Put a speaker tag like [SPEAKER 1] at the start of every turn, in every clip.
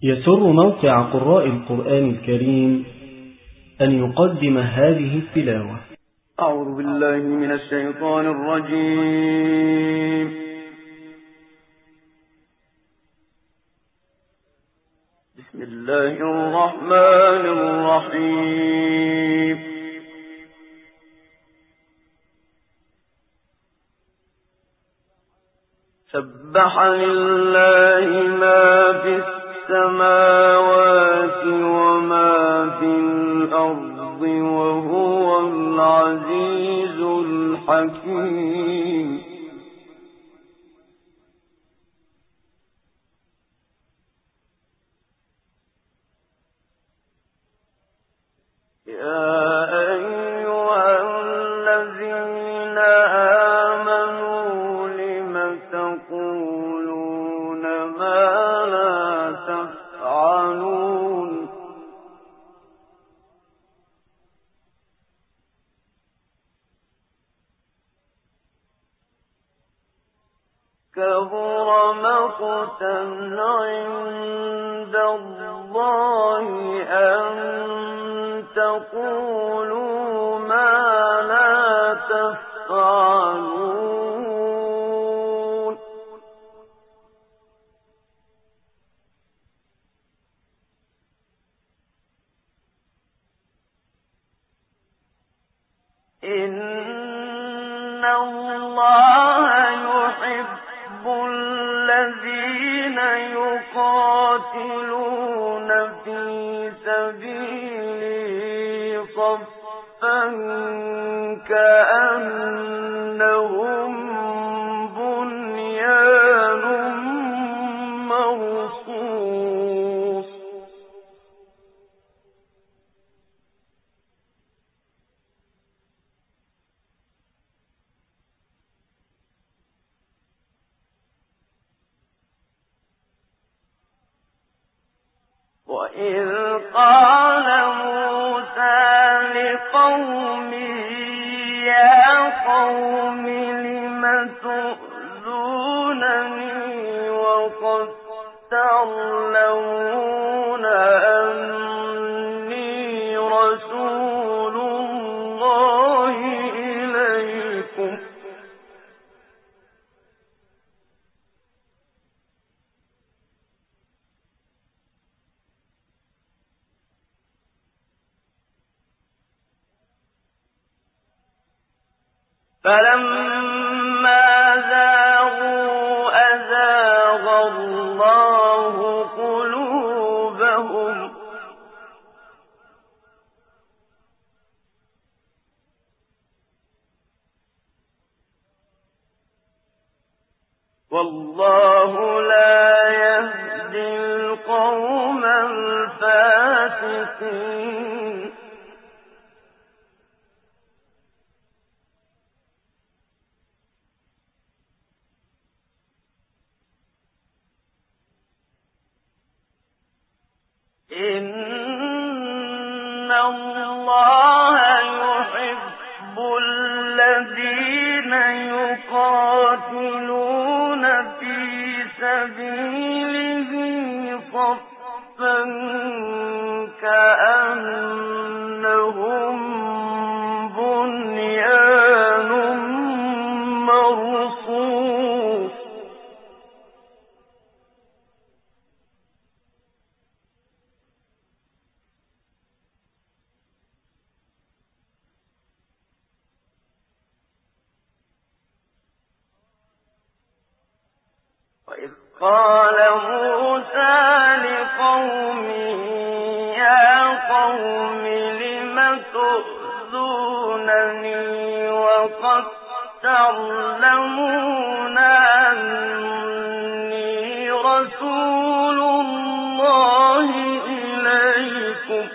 [SPEAKER 1] يسر موقع قراء القرآن الكريم أن يقدم هذه التلاوة.
[SPEAKER 2] أعوذ بالله من الشيطان الرجيم. بسم الله الرحمن الرحيم. سبح لله ما في السماوات وما في الأرض وهو العزيز الحكيم. يا أيها الذين آمنوا لم تقولون ما لا تفعلون. كبر مقتا عند الله أن تقولوا ما لا تفعلون. إن الله يحب الذين يقاتلون في سبيله صفا كأنهم بنيان مرصوص. وإذ قال موسى لقومه يا قوم لم تؤذونني وقد تعلمون أني رسول الله إليكم. فلما زاغوا أزاغ الله قلوبهم والله لا يهدي القوم الفاسقين. إن الله يحب الذين يقاتلون في سبيله صفا كأنهم بنيان مرصوص. وإذ قال موسى لقومه يا قوم لم تؤذونني وقد تعلمون أني رسول الله إليكم.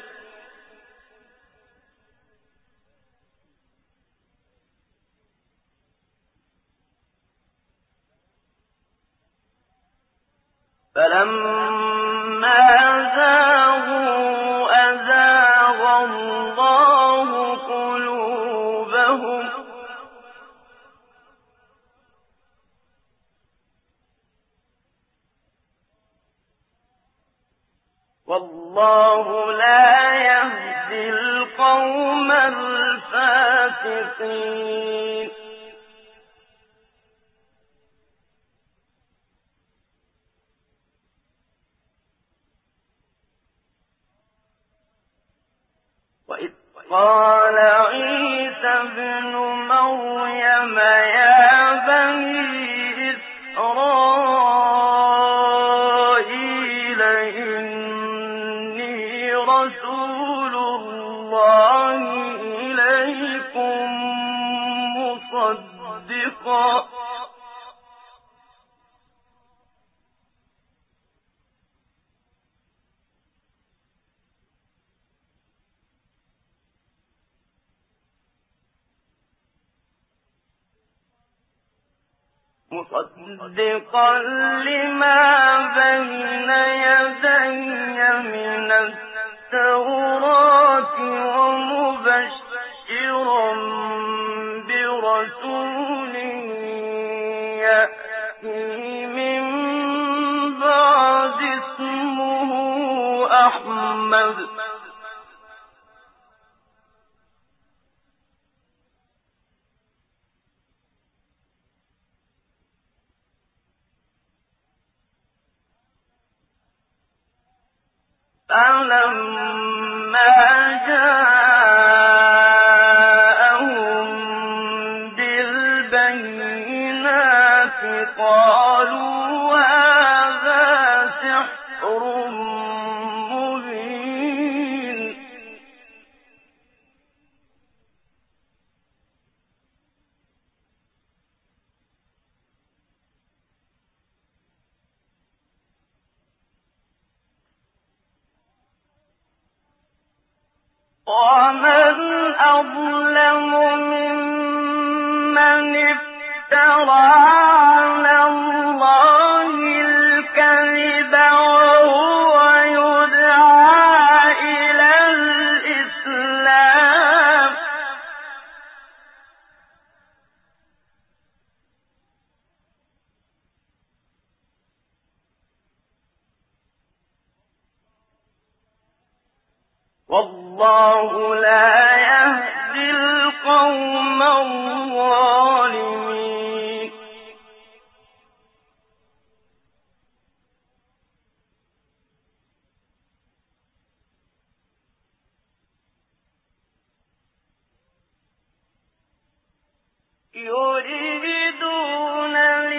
[SPEAKER 2] فلما زاغوا أزاغ الله قلوبهم والله لا يهدي القوم الفاسقين. وإذ قال عيسى ابن مريم يا بني إسرائيل إني رسول الله إليكم مصدقا لما بين يدي من التوراة ومبشرا برسول يأتي من بعد اسمه أحمد فلما جاءهم بالبينات قالوا هذا سحر مبين. ومن أظلم ممن افترى على الله الكذب وهو يدعى إلى الإسلام والله لا يهدي القوم الظالمين. يريدون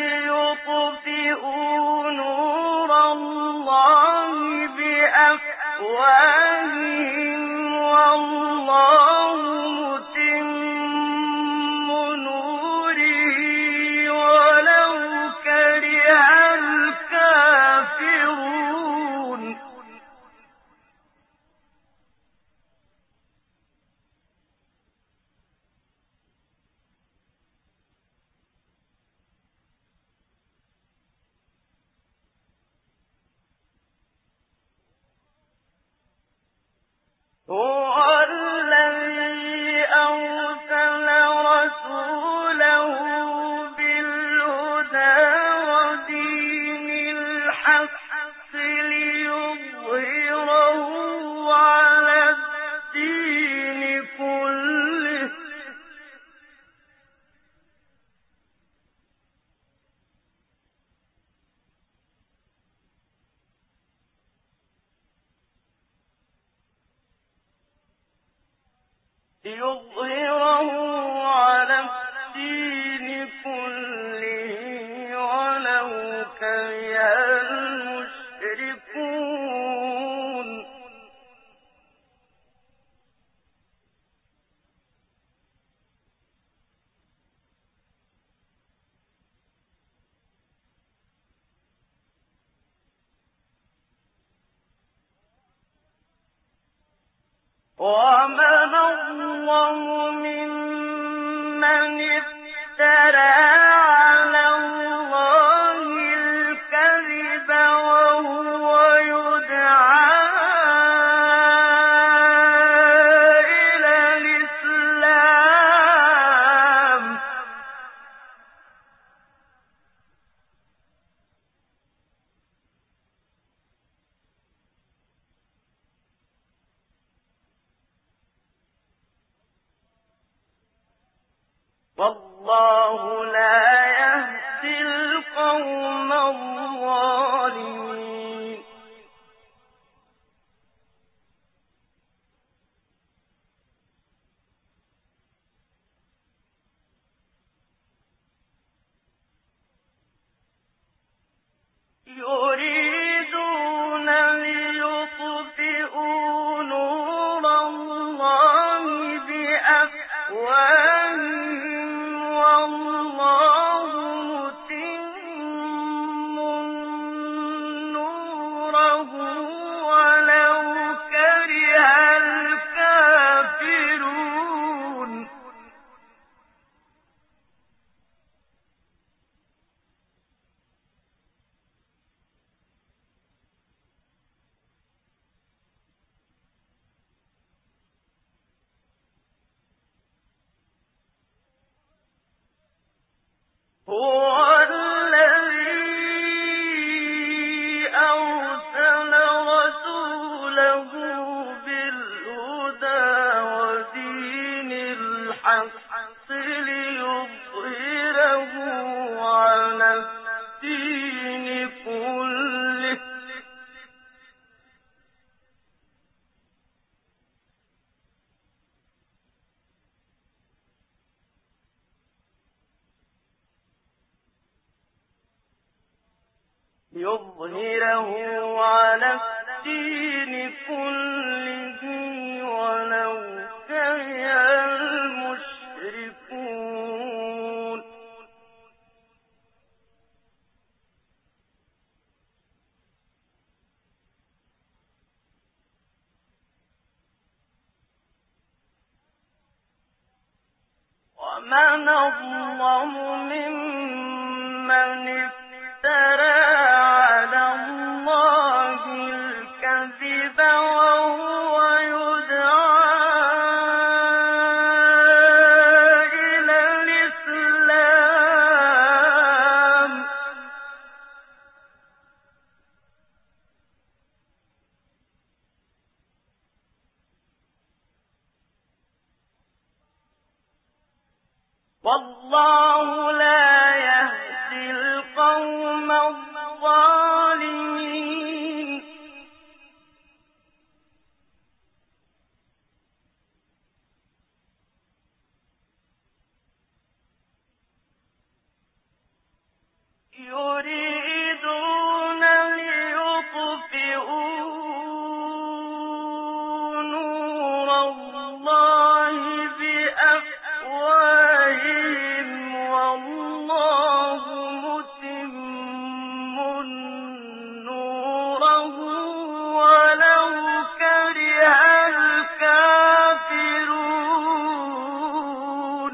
[SPEAKER 2] ليطفئوا نور الله بأفواههم والله متم نوره ولو كره الكافرون. هو الذي أرسل رسوله بالهدى ودين الحق ليظهره على الدين كله ولو كره المشركون. ومن أظلم ممن افترى على الله الكذب وهو يدعى إلى الإسلام والله لا يهدي القوم الظالمين يريدون ليطفئوا نور الله بأفواههم والله متم نوره ولو كره الكافرون هو الذي أرسل رسوله بالهدى ودين الحق ليظهره على الدين كله ولو كره المشركون ومن أظلم ممن افترى على الله الكذب وهو يدعى إلى الإسلام والله لا يهدي القوم الظالمين يريدون ليطفئوا نور الله بأفواههم والله متم نوره ولو كره الكافرون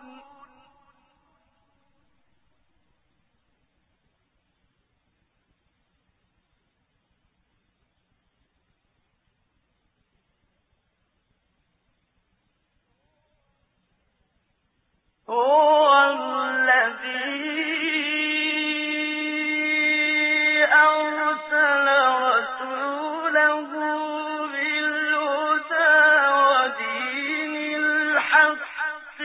[SPEAKER 2] هو الذي أرسل رسوله بالهدى ودين الحق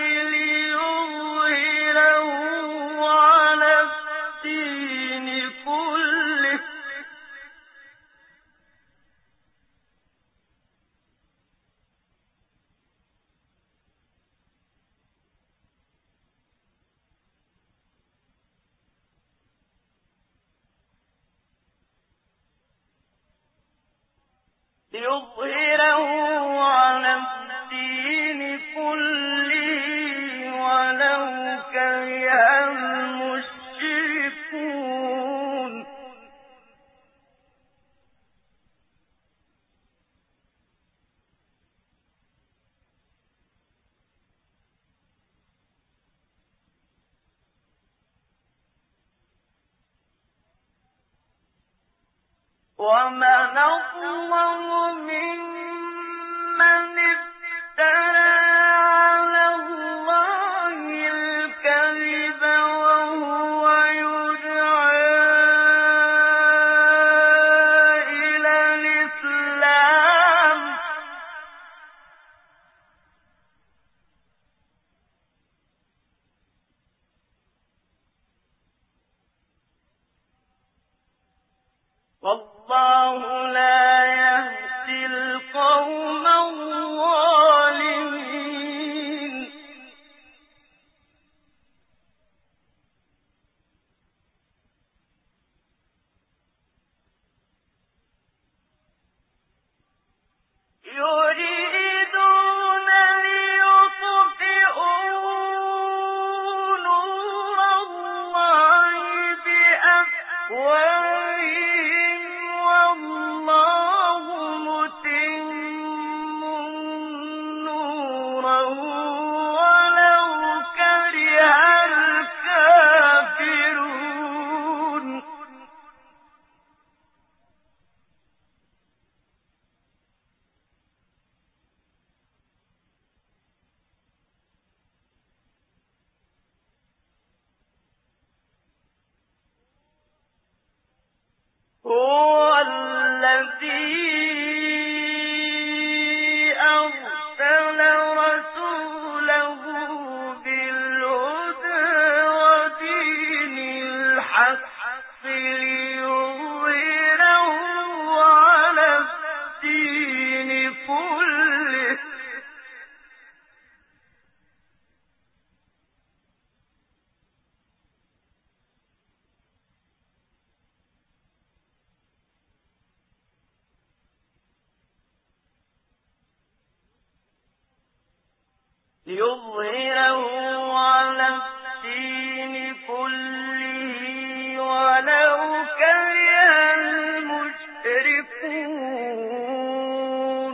[SPEAKER 2] ليظهره على الدين كله ولو كره المشركون ومن أظلم ممن افترى على الله الكذب وهو يدعى إلى الإسلام أرسل رسوله بالهدى ودين الحق ليظهره على الدين كله ولو كره المشركون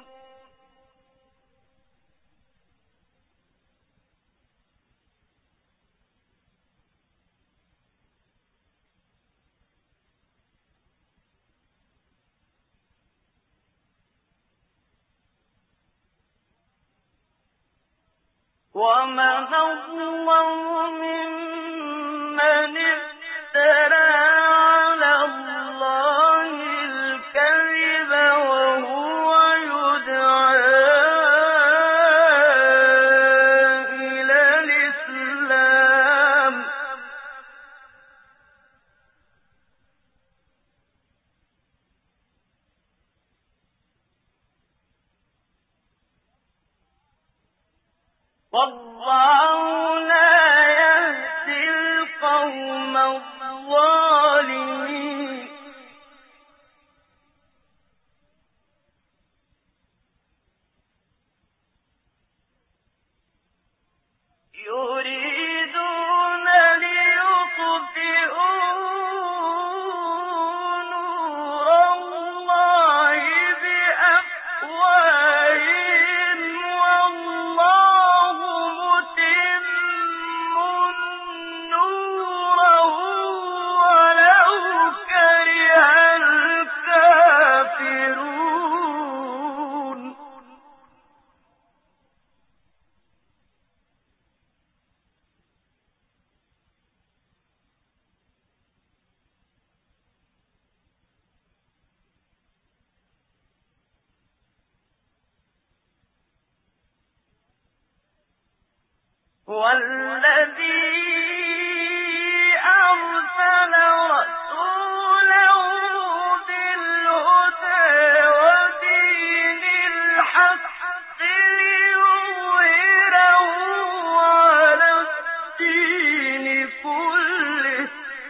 [SPEAKER 2] ومن أظلم ممن افترى على الله الكذب وهو يدعى إلى الإسلام والله لا يهدي القوم الظالمين يريدون ليطفئوا نور الله بأفواههم والله متم نوره ولو كره الكافرون والذي أرسل رسوله بالهدى ودين الحق ليظهره على الدين كله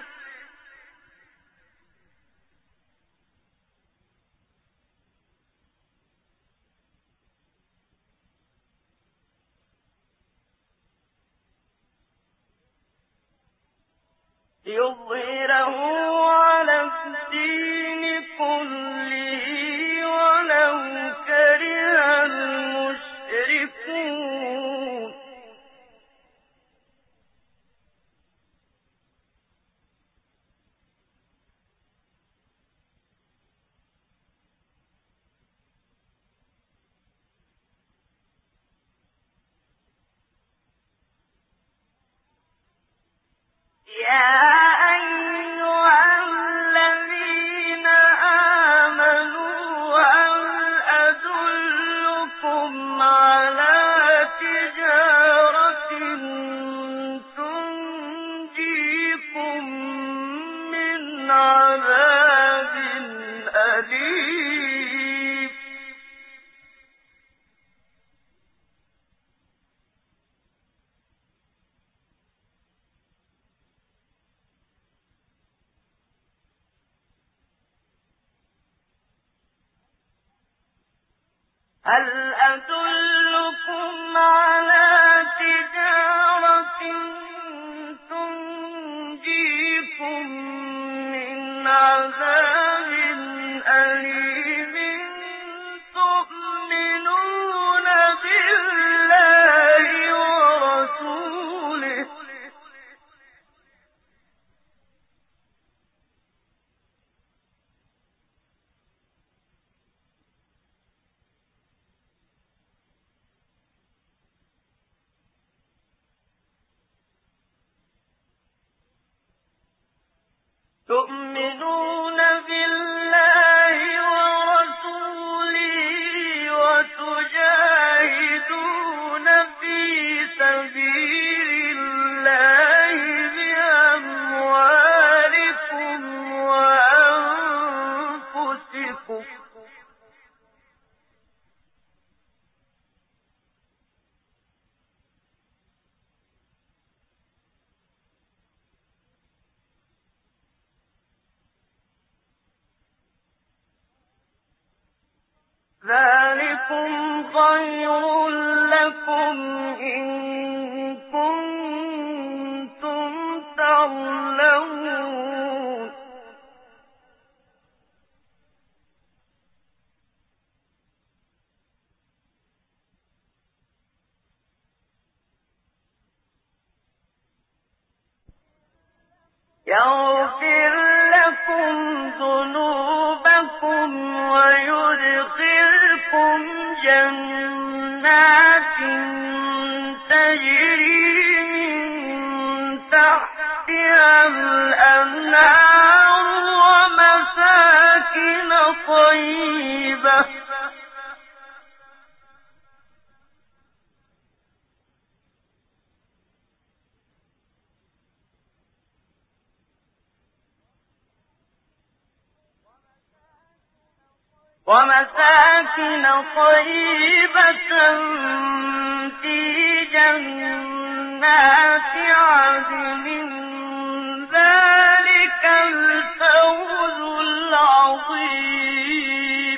[SPEAKER 2] ولو كره المشركون يا أيها الذين آمنوا هل أدلكم على تجارة تنجيكم من عذاب أليم هل أدلكم على تجارة تنجيكم من عذاب أليم تؤمنون بالله ورسوله تؤمنون بالله ربكم ذلكم خير لكم إن كنتم تعلمون يغفر لكم ذنوبكم ويدخلكم جنات تجري من تحتها الأنهار ومساكن طيبة في جنات عدن ذلك الفوز العظيم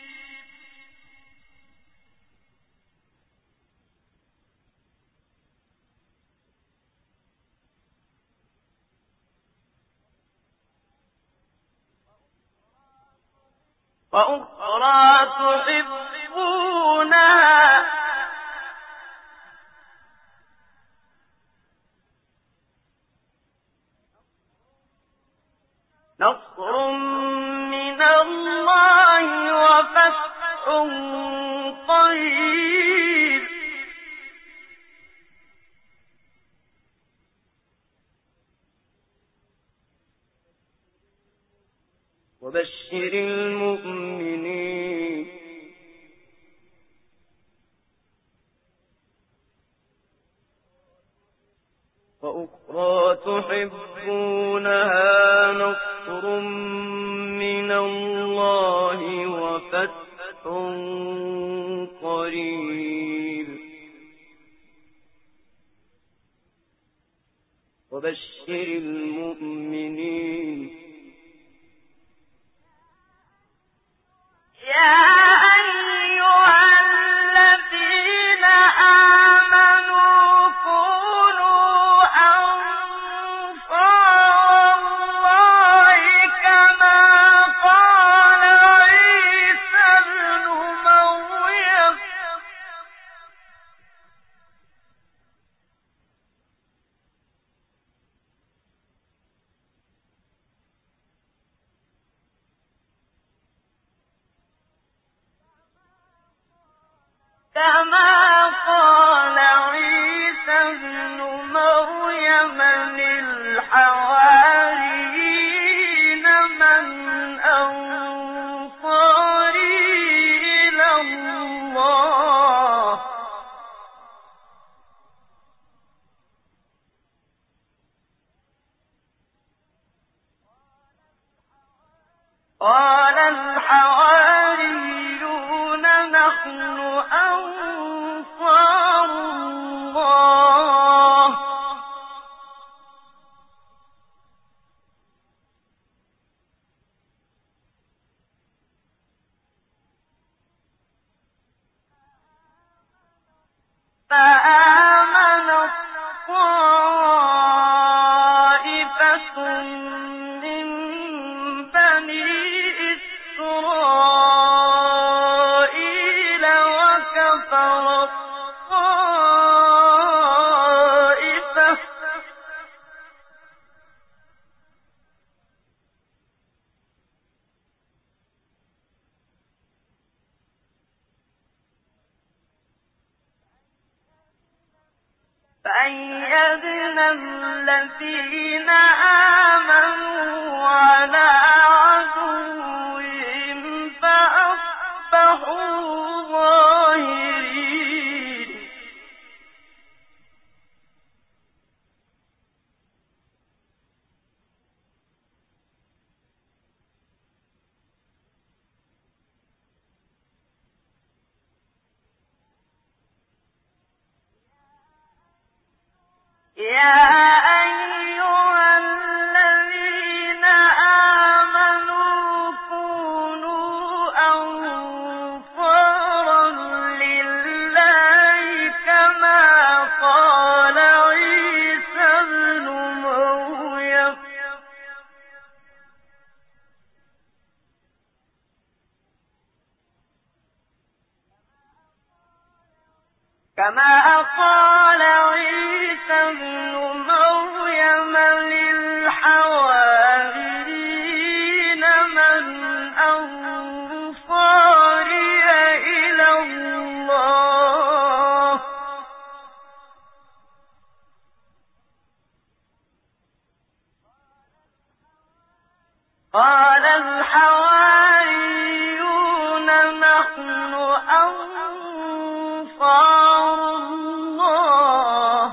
[SPEAKER 2] وأخرى تحبونها نصر من الله وفتح قريب وبشر المؤمنين وأخرى تحبونها نصر من الله وفتح قريب وبشر المؤمنين يا أيها الذين آمنوا كونوا أنصار الله كما قال عيسى ابن مريم للحواريين من أنصاري إلى الله قال الحواريون نحن أنصار الله فآمنت طائفة من بني إسرائيل وكفرت طائفة فأيدنا الذين آمنوا على عدوهم فأصبحوا ظاهرين يا أيها الذين آمنوا كونوا أنصارا لله كما قال عيسى ابن مريم للحواريين من أنصاري إلى الله قال الحواريون نحن أنصار الله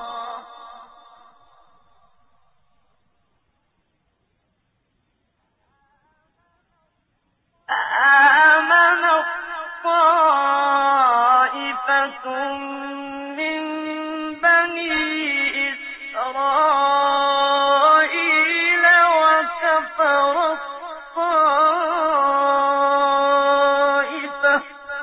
[SPEAKER 2] فآمنت طائفة من بني إسرائيل وكفرت طائفة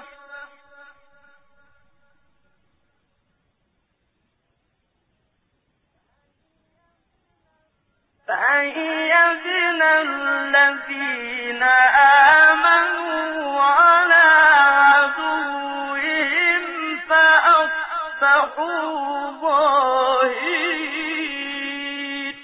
[SPEAKER 2] فأيدنا الذين آمنوا على عدوهم فأصبحوا ظاهرين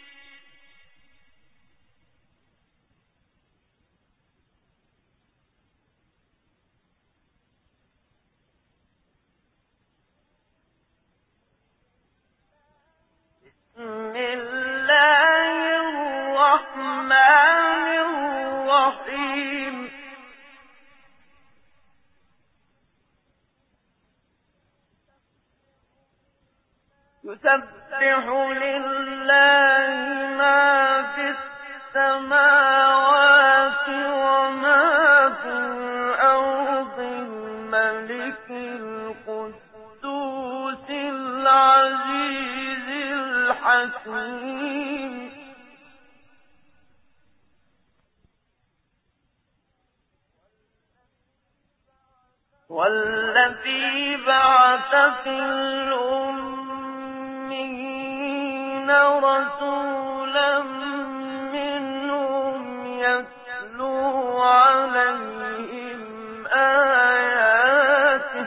[SPEAKER 2] بسم الله الرحمن الرحيم يسبح لله ما في السماوات وما في الأرض الملك القدوس العزيز الحكيم والذي بعث في الأمين رسولا منهم يتلو عليهم آياته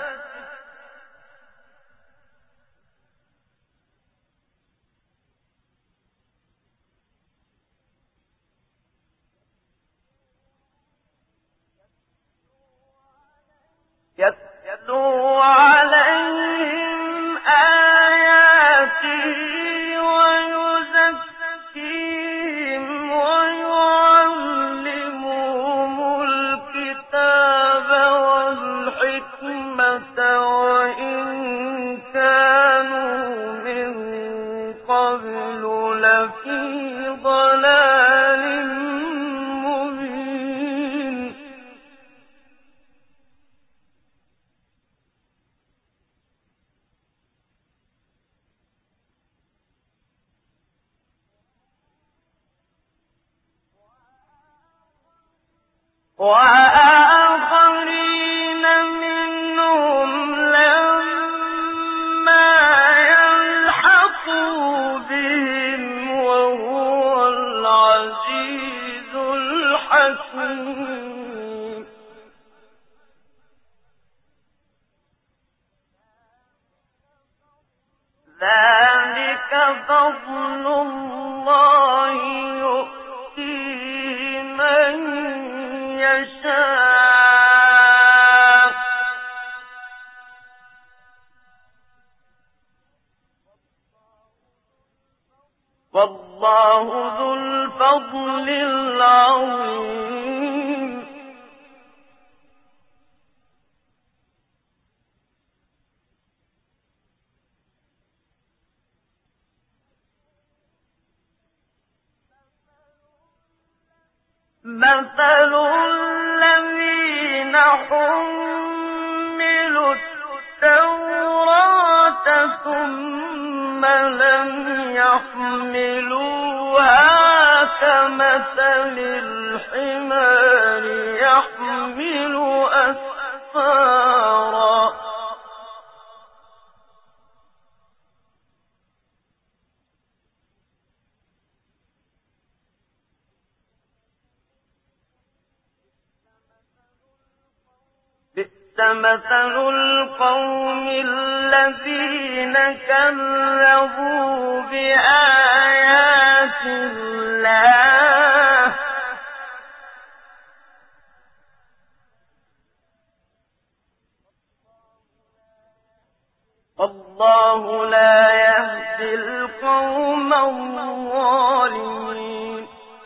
[SPEAKER 2] ويزكيهم ويعلمهم الكتاب والحكمة وإن كانوا من قبل لفي ضلال مبين وآخرين منهم لما يلحقوا بهم وهو العزيز الحكيم ذلك فضل الله يؤتيه من يشاء والله ذو الفضل العظيم مثل الذين حملوا التوراة ثم لم يحملوها كمثل الحمار يحمل أسفارا مثل القوم الذين كذبوا بآيات الله والله لا يهدي القوم الظالمين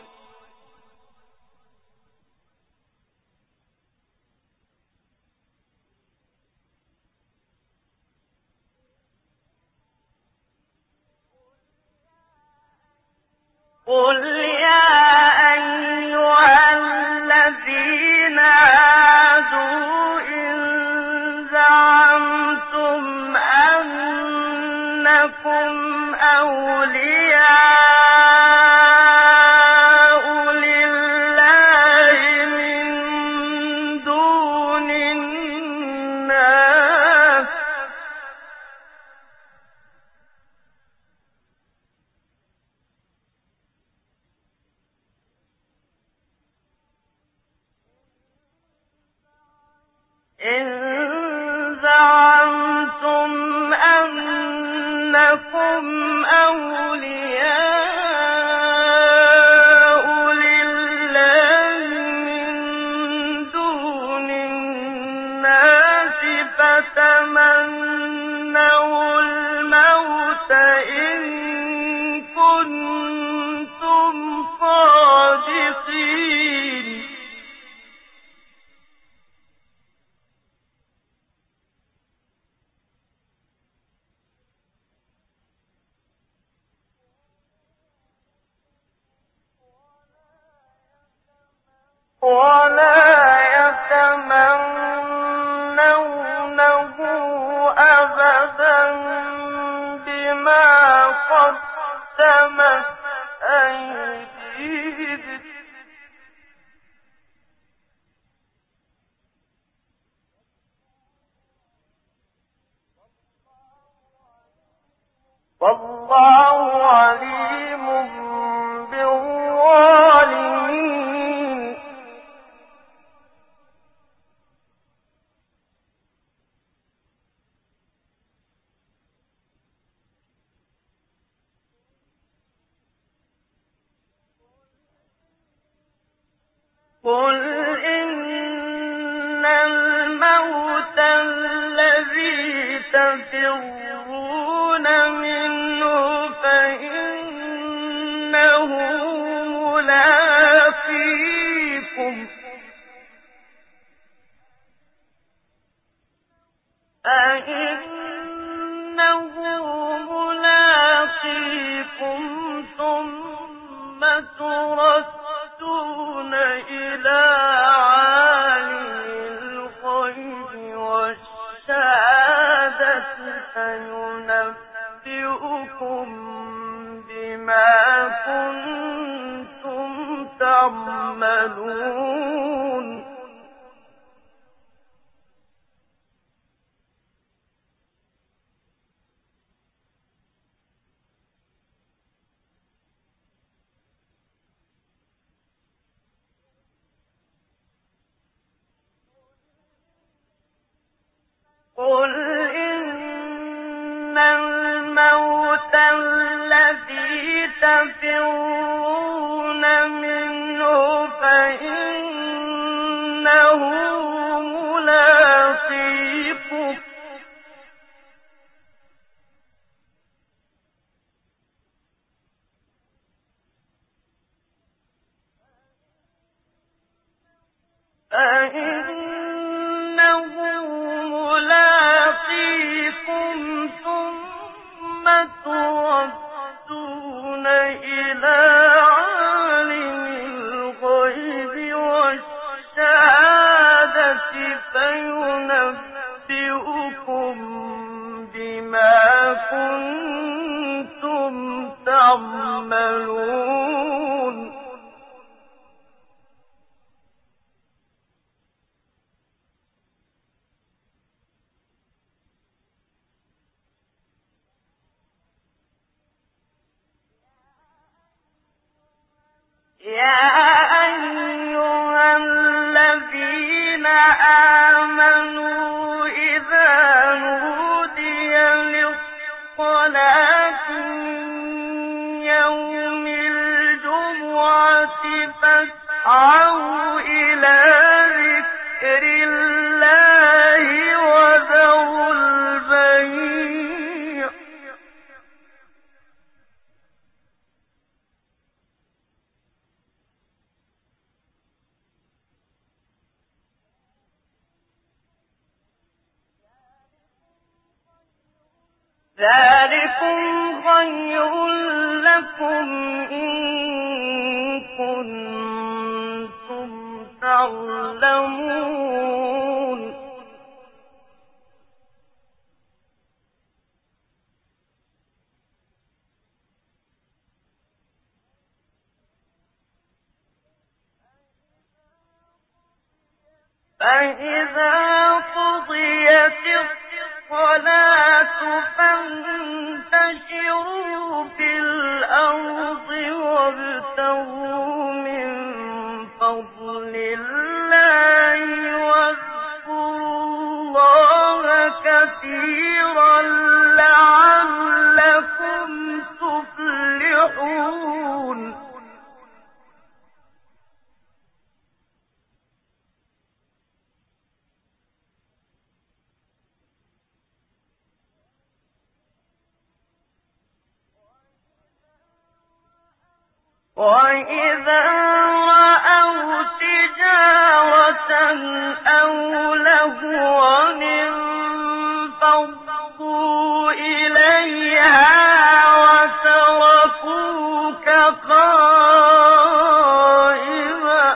[SPEAKER 2] قل يا أيها الذين هادوا إن زعمتم أنكم أولياء لله من دون الناس إن زعمتم أنكم أولياء لله من دون الناس فتمنوا الموت إن كنتم صادقين ولا يتمنونه أبدا بما قدمت أيديهم والله عليم بالظالمين قل إن الموت الذي تفرون منه فإنه ملاقيكم فإنه ملاقيكم ثم تردون إلى عالم الغيب والشهادة فينبئكم بما كنتم تعملون قل إن الموت الذي تفرون منه فإنه ملاقيكم ثم تردون إلى عالم الغيب والشهادة فينبئكم بما كنتم تعملون يا أيها الذين آمنوا إذا نودي للصلاة يوم الجمعة فاسعوا إلى ذكر الله وذروا البيع ذلكم خير لكم إن كنتم تعلمون فإذا قضيت الصلاة فانتشروا في الأرض وابتغوا من فضل الله واذكروا الله كثيرا لعلكم تفلحون وَإِذَا رَأَوْا تِجَارَةً أَوْ لَهْوًا انفَضُّوا إِلَيْهَا وَتَرَكُوكَ قَائِمًا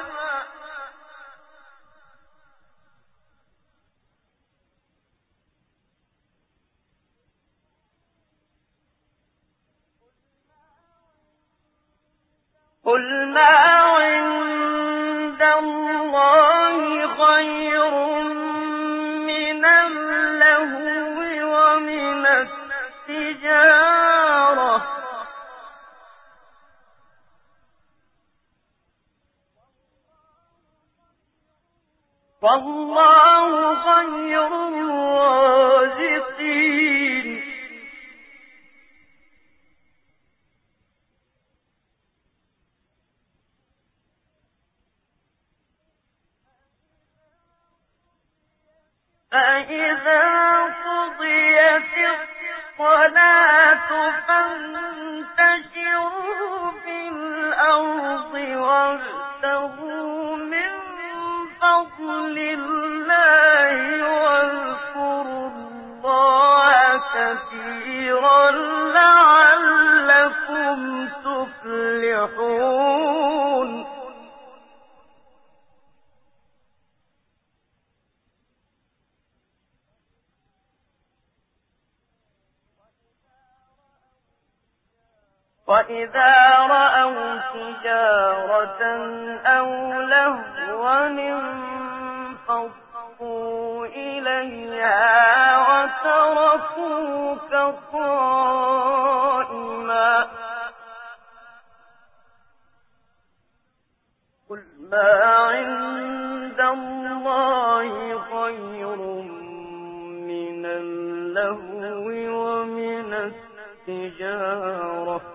[SPEAKER 2] قُلْ مَا عِندَ اللَّهِ خَيْرٌ مِّنَ اللَّهْوِ وَمِنَ التِّجَارَةِ ۚ وَاللَّهُ خَيْرُ الرَّازِقِينَ فَإِذَا قُضِيَتِ الصَّلَاةُ فَانتَشِرُوا فِي الْأَرْضِ وَابْتَغُوا مِن فَضْلِ اللَّهِ وَاذْكُرُوا اللَّهَ كَثِيرًا لَّعَلَّكُمْ تُفْلِحُونَ وَإِذَا رَأَوْا تِجَارَةً أَوْ لَهْوًا انفَضُّوا إِلَيْهَا وَتَرَكُوكَ قَائِمًا قُلْ مَا عِندَ اللَّهِ خَيْرٌ مِّنَ اللَّهْوِ وَمِنَ التِّجَارَةِ ۚ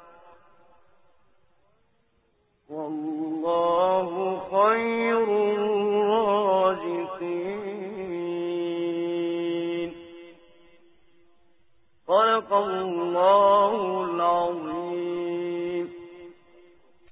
[SPEAKER 2] وَاللَّهُ خَيْرُ الرَّازِقِينَ صدق الله العظيم.